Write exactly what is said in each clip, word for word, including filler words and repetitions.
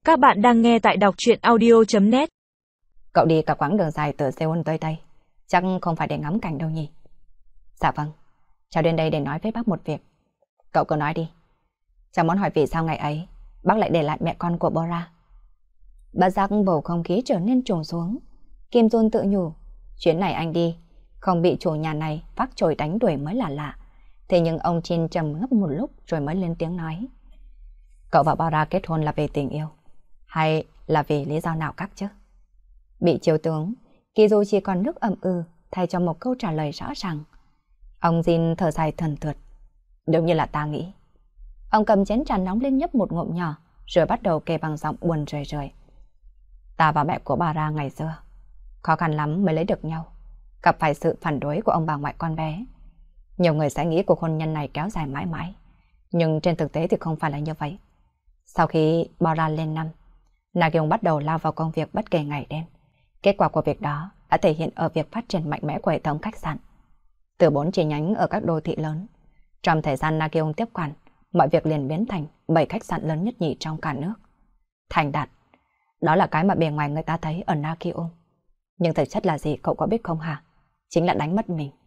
Các bạn đang nghe tại đọc truyện audio chấm net. Cậu đi cả quãng đường dài từ Seoul tới đây, chắc không phải để ngắm cảnh đâu nhỉ? Dạ vâng, cháu đến đây để nói với bác một việc. Cậu cứ nói đi. Cháu muốn hỏi vì sao ngày ấy bác lại để lại mẹ con của Bora. Bất giác bầu không khí trở nên trùng xuống. Kim Jun tự nhủ, chuyến này anh đi, không bị chủ nhà này vác chổi đánh đuổi mới là lạ. Thế nhưng ông Jin trầm ngâm một lúc rồi mới lên tiếng nói. Cậu và Bora kết hôn là vì tình yêu, hay là vì lý do nào khác chứ? Bị chiếu tướng, Kizu chỉ còn nước ậm ừ thay cho một câu trả lời rõ ràng. Ông Jin thở dài thần thượt. Đúng như là ta nghĩ. Ông cầm chén trà nóng lên nhấp một ngụm nhỏ, rồi bắt đầu kể bằng giọng buồn rười rượi. Ta và mẹ của bà ra ngày xưa, khó khăn lắm mới lấy được nhau, gặp phải sự phản đối của ông bà ngoại con bé. Nhiều người sẽ nghĩ cuộc hôn nhân này kéo dài mãi mãi, nhưng trên thực tế thì không phải là như vậy. Sau khi Bora lên năm, Nagyong bắt đầu lao vào công việc bất kể ngày đêm. Kết quả của việc đó đã thể hiện ở việc phát triển mạnh mẽ của hệ thống khách sạn. Từ bốn chi nhánh ở các đô thị lớn, trong thời gian Nagyong tiếp quản, mọi việc liền biến thành bảy khách sạn lớn nhất nhì trong cả nước. Thành đạt, đó là cái mà bề ngoài người ta thấy ở Nagyong. Nhưng thực chất là gì cậu có biết không hả? Chính là đánh mất mình.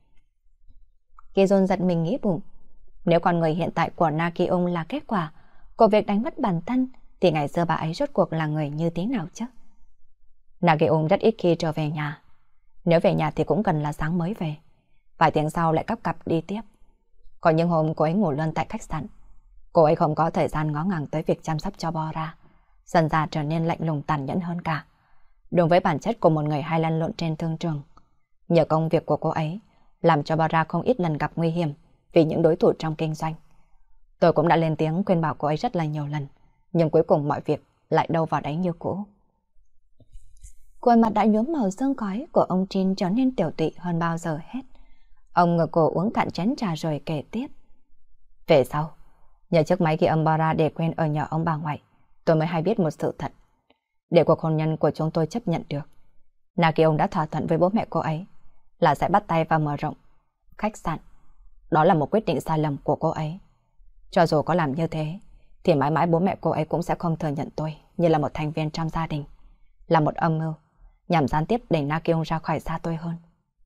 Kizun giật mình nghĩ bụng. Nếu con người hiện tại của Nagyong là kết quả của việc đánh mất bản thân, thì ngày xưa bà ấy rốt cuộc là người như thế nào chứ? Nagyong rất ít khi trở về nhà. Nếu về nhà thì cũng cần là sáng mới về. Vài tiếng sau lại cắp cặp đi tiếp. Có những hôm cô ấy ngủ luôn tại khách sạn. Cô ấy không có thời gian ngó ngàng tới việc chăm sóc cho Bora. Dần dà trở nên lạnh lùng tàn nhẫn hơn cả. Đúng với bản chất của một người hay lăn lộn trên thương trường. Nhờ công việc của cô ấy làm cho Bora không ít lần gặp nguy hiểm vì những đối thủ trong kinh doanh. Tôi cũng đã lên tiếng khuyên bảo cô ấy rất là nhiều lần, nhưng cuối cùng mọi việc lại đâu vào đấy như cũ. Khuôn mặt đã nhuốm màu sương khói của ông Jin trở nên tiểu tụy hơn bao giờ hết. Ông ngửa cổ uống cạn chén trà rồi kể tiếp. Về sau, nhờ chiếc máy ghi âm Bora để quên ở nhà ông bà ngoại, tôi mới hay biết một sự thật. Để cuộc hôn nhân của chúng tôi chấp nhận được, Nagyong đã thỏa thuận với bố mẹ cô ấy là sẽ bắt tay vào mở rộng khách sạn. Đó là một quyết định sai lầm của cô ấy. Cho dù có làm như thế, thì mãi mãi bố mẹ cô ấy cũng sẽ không thừa nhận tôi như là một thành viên trong gia đình. Là một âm mưu, nhằm gián tiếp đẩy Nagyong ra khỏi xa tôi hơn.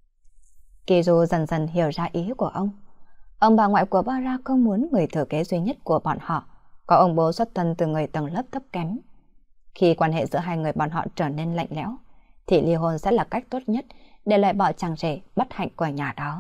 Kizu dần dần hiểu ra ý của ông. Ông bà ngoại của Bora không muốn người thừa kế duy nhất của bọn họ có ông bố xuất thân từ người tầng lớp thấp kém. Khi quan hệ giữa hai người bọn họ trở nên lạnh lẽo, thì ly hôn sẽ là cách tốt nhất để loại bỏ chàng rể bất hạnh của nhà đó.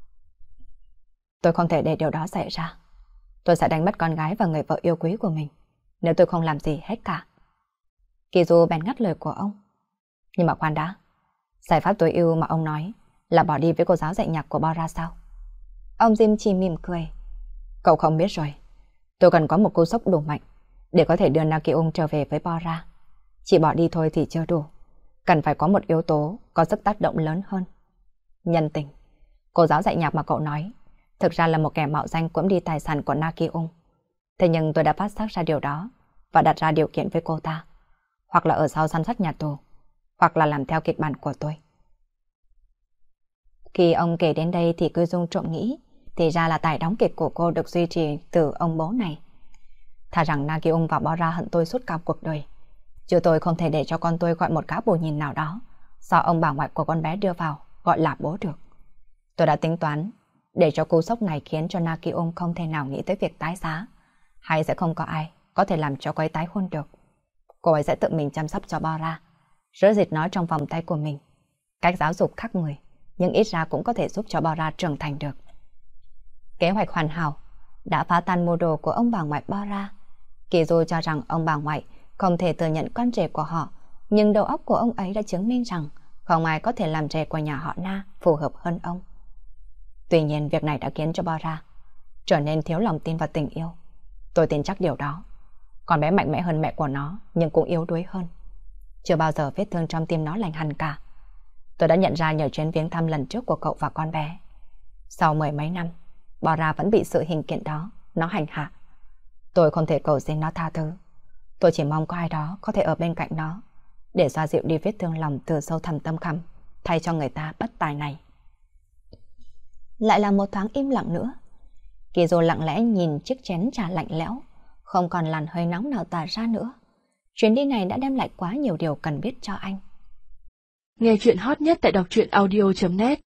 Tôi không thể để điều đó xảy ra. Tôi sẽ đánh mất con gái và người vợ yêu quý của mình nếu tôi không làm gì hết cả. Kizu bèn ngắt lời của ông. Nhưng mà khoan đã, giải pháp tối ưu mà ông nói là bỏ đi với cô giáo dạy nhạc của Bora sao? Ông Jim chỉ mỉm cười. Cậu không biết rồi, tôi cần có một cú sốc đủ mạnh để có thể đưa Nagyong trở về với Bora. Chỉ bỏ đi thôi thì chưa đủ, cần phải có một yếu tố có sức tác động lớn hơn. Nhân tình. Cô giáo dạy nhạc mà cậu nói thực ra là một kẻ mạo danh cưỡng đi tài sản của Nagyong. Thế nhưng tôi đã phát giác ra điều đó và đặt ra điều kiện với cô ta. Hoặc là ở sau săn sắt nhà tù, hoặc là làm theo kịch bản của tôi. Khi ông kể đến đây thì cứ rung trộm nghĩ, thì ra là tài đóng kịch của cô được duy trì từ ông bố này. Thà rằng Nagyong và Bora hận tôi suốt cả cuộc đời, chứ tôi không thể để cho con tôi gọi một gã bồ nhìn nào đó do ông bà ngoại của con bé đưa vào gọi là bố được. Tôi đã tính toán để cho cú sốc này khiến cho Nagyong không thể nào nghĩ tới việc tái giá, hay sẽ không có ai có thể làm cho cô ấy tái hôn được. Cô ấy sẽ tự mình chăm sóc cho Bora, rửa dịch nó trong vòng tay của mình. Cách giáo dục khác người, nhưng ít ra cũng có thể giúp cho Bora trưởng thành được. Kế hoạch hoàn hảo đã phá tan mưu đồ của ông bà ngoại Bora. Kizu cho rằng ông bà ngoại không thể thừa nhận con rể của họ, nhưng đầu óc của ông ấy đã chứng minh rằng không ai có thể làm rể của nhà họ Na phù hợp hơn ông. Tuy nhiên việc này đã khiến cho Bora trở nên thiếu lòng tin vào tình yêu. Tôi tin chắc điều đó. Con bé mạnh mẽ hơn mẹ của nó, nhưng cũng yếu đuối hơn. Chưa bao giờ vết thương trong tim nó lành hẳn cả. Tôi đã nhận ra nhờ chuyến viếng thăm lần trước của cậu và con bé. Sau mười mấy năm, Bora vẫn bị sự hình kiện đó nó hành hạ. Tôi không thể cầu xin nó tha thứ. Tôi chỉ mong có ai đó có thể ở bên cạnh nó để xoa dịu đi vết thương lòng từ sâu thẳm tâm khảm, thay cho người ta bất tài này. Lại là một thoáng im lặng nữa. Kizu lặng lẽ nhìn chiếc chén trà lạnh lẽo, không còn làn hơi nóng nào tỏa ra nữa. Chuyến đi này đã đem lại quá nhiều điều cần biết cho anh. Nghe chuyện hot nhất tại đọc truyện audio chấm net.